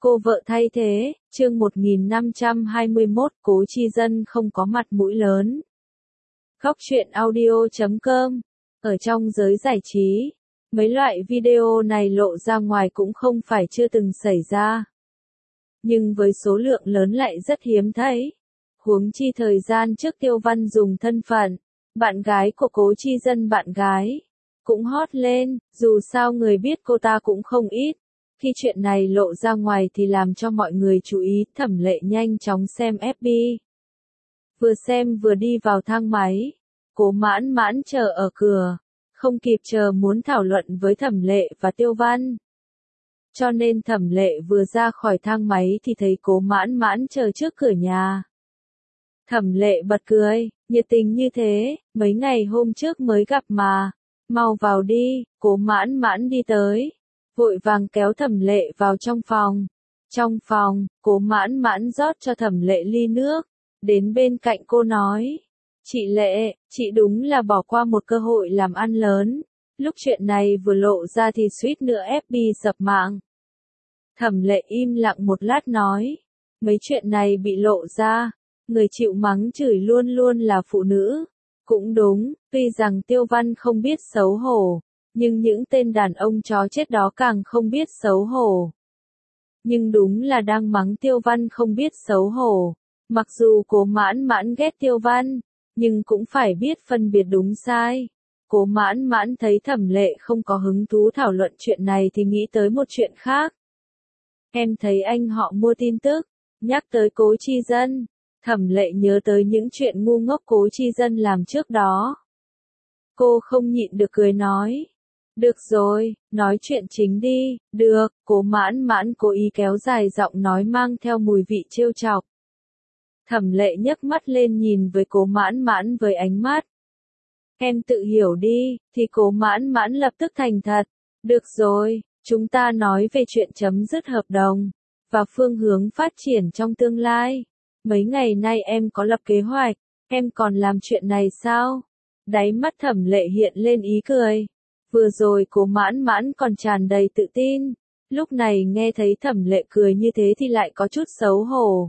Cô vợ thay thế, chương 1521, Cố Chi Dân không có mặt mũi lớn. Góc truyện audio.com. Ở trong giới giải trí, mấy loại video này lộ ra ngoài cũng không phải chưa từng xảy ra. Nhưng với số lượng lớn lại rất hiếm thấy. Huống chi thời gian trước Tiêu Văn dùng thân phận bạn gái của Cố Chi Dân cũng hot lên, dù sao người biết cô ta cũng không ít. Khi chuyện này lộ ra ngoài thì làm cho mọi người chú ý, Thẩm Lệ nhanh chóng xem FB. Vừa xem vừa đi vào thang máy. Cố Mãn Mãn chờ ở cửa, không kịp chờ muốn thảo luận với Thẩm Lệ và Tiêu Văn. Cho nên Thẩm Lệ vừa ra khỏi thang máy thì thấy Cố Mãn Mãn chờ trước cửa nhà. Thẩm Lệ bật cười, nhiệt tình như thế, mấy ngày hôm trước mới gặp mà, mau vào đi. Cố Mãn Mãn đi tới, vội vàng kéo Thẩm Lệ vào trong phòng. Trong phòng, Cố Mãn Mãn rót cho Thẩm Lệ ly nước, đến bên cạnh cô nói: "Chị Lệ, chị đúng là bỏ qua một cơ hội làm ăn lớn, lúc chuyện này vừa lộ ra thì suýt nữa FB sập mạng." Thẩm Lệ im lặng một lát nói: "Mấy chuyện này bị lộ ra, người chịu mắng chửi luôn luôn là phụ nữ." Cũng đúng, tuy rằng Tiêu Văn không biết xấu hổ, nhưng những tên đàn ông chó chết đó càng không biết xấu hổ. Nhưng đúng là đang mắng Tiêu Văn không biết xấu hổ. Mặc dù Cố Mãn Mãn ghét Tiêu Văn, nhưng cũng phải biết phân biệt đúng sai. Cố Mãn Mãn thấy Thẩm Lệ không có hứng thú thảo luận chuyện này thì nghĩ tới một chuyện khác. "Em thấy anh họ mua tin tức, nhắc tới Cố Chi Dân." Thẩm Lệ nhớ tới những chuyện ngu ngốc Cố Chi Dân làm trước đó. Cô không nhịn được cười nói: "Được rồi, nói chuyện chính đi." "Được." Cố Mãn Mãn cố ý kéo dài giọng nói mang theo mùi vị trêu chọc. Thẩm Lệ nhấc mắt lên nhìn với Cố Mãn Mãn với ánh mắt: "Em tự hiểu đi." Thì Cố Mãn Mãn lập tức thành thật: "Được rồi, chúng ta nói về chuyện chấm dứt hợp đồng và phương hướng phát triển trong tương lai. Mấy ngày nay em có lập kế hoạch, em còn làm chuyện này sao?" Đáy mắt Thẩm Lệ hiện lên ý cười. Vừa rồi Cố Mãn Mãn còn tràn đầy tự tin, lúc này nghe thấy Thẩm Lệ cười như thế thì lại có chút xấu hổ.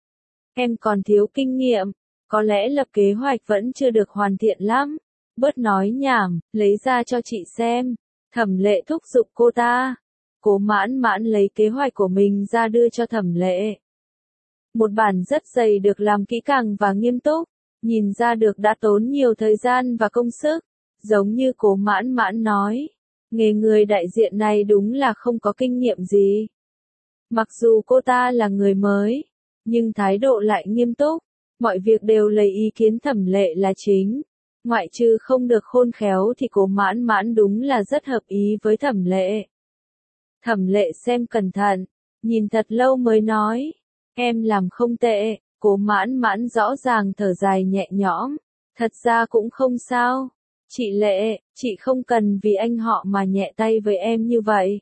"Em còn thiếu kinh nghiệm, có lẽ lập kế hoạch vẫn chưa được hoàn thiện lắm. Bớt nói nhảm, lấy ra cho chị xem." Thẩm Lệ thúc giục cô ta. Cố Mãn Mãn lấy kế hoạch của mình ra đưa cho Thẩm Lệ. Một bản rất dày được làm kỹ càng và nghiêm túc, nhìn ra được đã tốn nhiều thời gian và công sức. Giống như Cố Mãn Mãn nói, nghề người đại diện này đúng là không có kinh nghiệm gì. Mặc dù cô ta là người mới, nhưng thái độ lại nghiêm túc, mọi việc đều lấy ý kiến Thẩm Lệ là chính. Ngoại trừ không được khôn khéo thì Cố Mãn Mãn đúng là rất hợp ý với Thẩm Lệ. Thẩm Lệ xem cẩn thận, nhìn thật lâu mới nói: "Em làm không tệ." Cố Mãn Mãn rõ ràng thở dài nhẹ nhõm: "Thật ra cũng không sao. Chị Lệ, chị không cần vì anh họ mà nhẹ tay với em như vậy.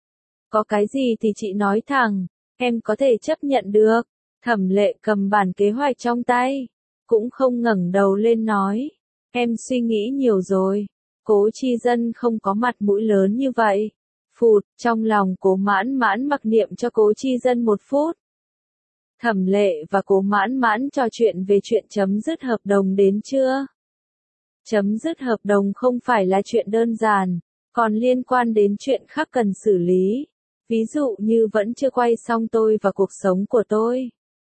Có cái gì thì chị nói thẳng, em có thể chấp nhận được." Thẩm Lệ cầm bản kế hoạch trong tay, cũng không ngẩng đầu lên nói: "Em suy nghĩ nhiều rồi. Cố Chi Dân không có mặt mũi lớn như vậy." Phụt, trong lòng Cố Mãn Mãn mặc niệm cho Cố Chi Dân 1 phút. Thẩm Lệ và Cố Mãn Mãn trò chuyện về chuyện chấm dứt hợp đồng đến chưa? Chấm dứt hợp đồng không phải là chuyện đơn giản, còn liên quan đến chuyện khác cần xử lý. Ví dụ như vẫn chưa quay xong Tôi và cuộc sống của tôi.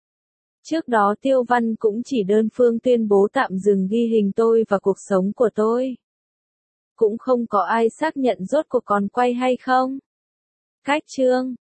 Trước đó Tiêu Văn cũng chỉ đơn phương tuyên bố tạm dừng ghi hình Tôi và cuộc sống của tôi. Cũng không có ai xác nhận rốt cuộc còn quay hay không. Cách chương